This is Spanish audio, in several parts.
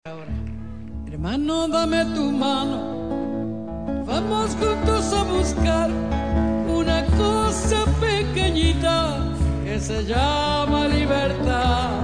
Ahora, hermano, dame tu mano, vamos juntos a buscar una cosa pequeñita que se llama libertad.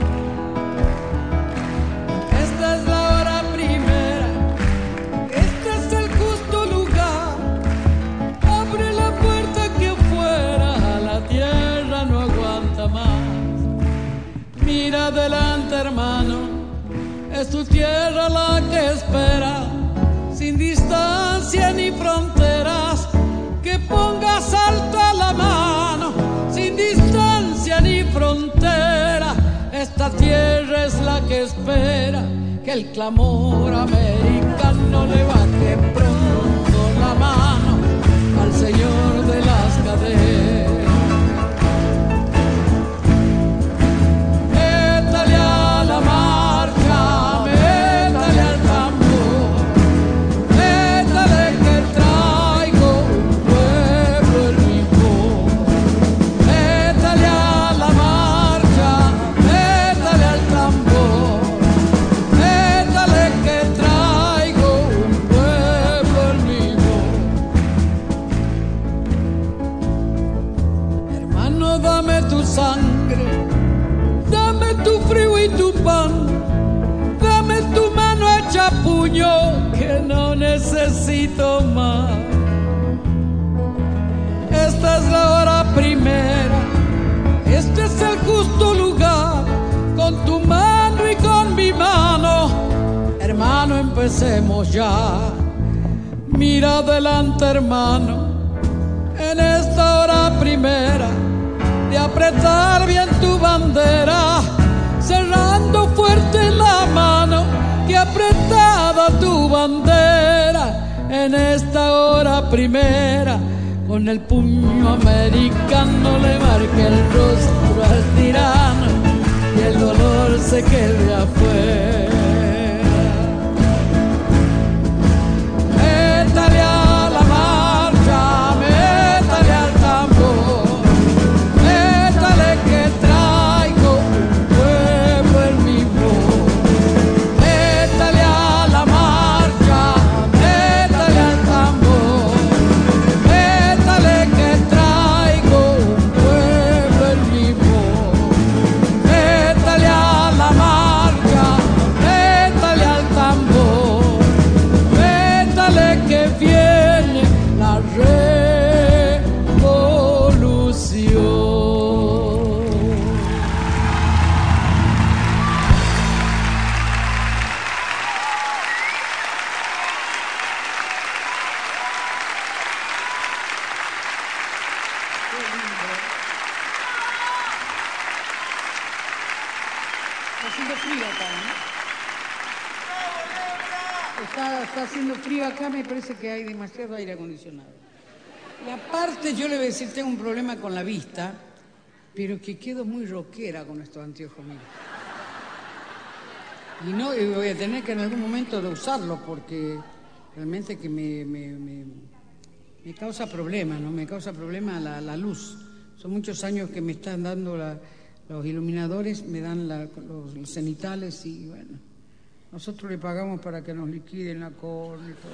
Esta es la hora primera, este es el justo lugar. Abre la puerta que afuera la tierra no aguanta más. Mira adelante, hermano, es tu tierra la que espera, sin distancia ni fronteras, que pongas alta la mano, sin distancia ni frontera. Esta tierra es la que espera, que el clamor americano le baje pronto la mano al Señor de las cadenas. Dame tu sangre, dame tu frío y tu pan, dame tu mano hecha puño, que no necesito más. Esta es la hora primera, este es el justo lugar, con tu mano y con mi mano, hermano, empecemos ya. Mira adelante, hermano, en esta hora primera, de apretar bien tu bandera, cerrando fuerte la mano, que apretada tu bandera, en esta hora primera, con el puño americano le marque el rostro al tirano, y el dolor se quede afuera. Métale a la marcha, métale al tambor, que traigo un pueblo en mi voz. Métale a la marcha, métale al tambor, métale que traigo un pueblo en mi voz. Métale a la marcha, métale al tambor, métale que viene la revolución. Está haciendo frío acá, ¿no? Está haciendo frío acá, me parece que hay demasiado aire acondicionado. Y aparte, yo le voy a decir, tengo un problema con la vista, pero que quedo muy rockera con estos anteojos míos. Y voy a tener que en algún momento de usarlos, porque realmente que me causa problema, ¿no? Me causa problema la luz. Son muchos años que me están dando los iluminadores, me dan los cenitales y bueno, nosotros le pagamos para que nos liquiden la córnea y todo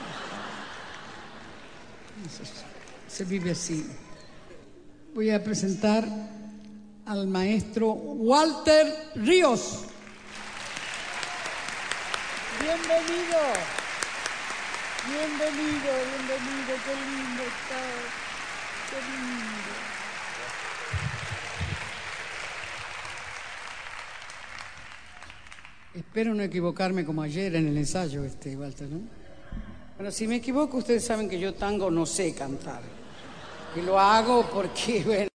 eso. Se vive así. Voy a presentar al maestro Walter Ríos. Bienvenido. Bienvenido, bienvenido, qué lindo está, qué lindo. Espero no equivocarme como ayer en el ensayo, Walter, ¿no? Bueno, si me equivoco, ustedes saben que yo tango no sé cantar. Y lo hago porque, bueno,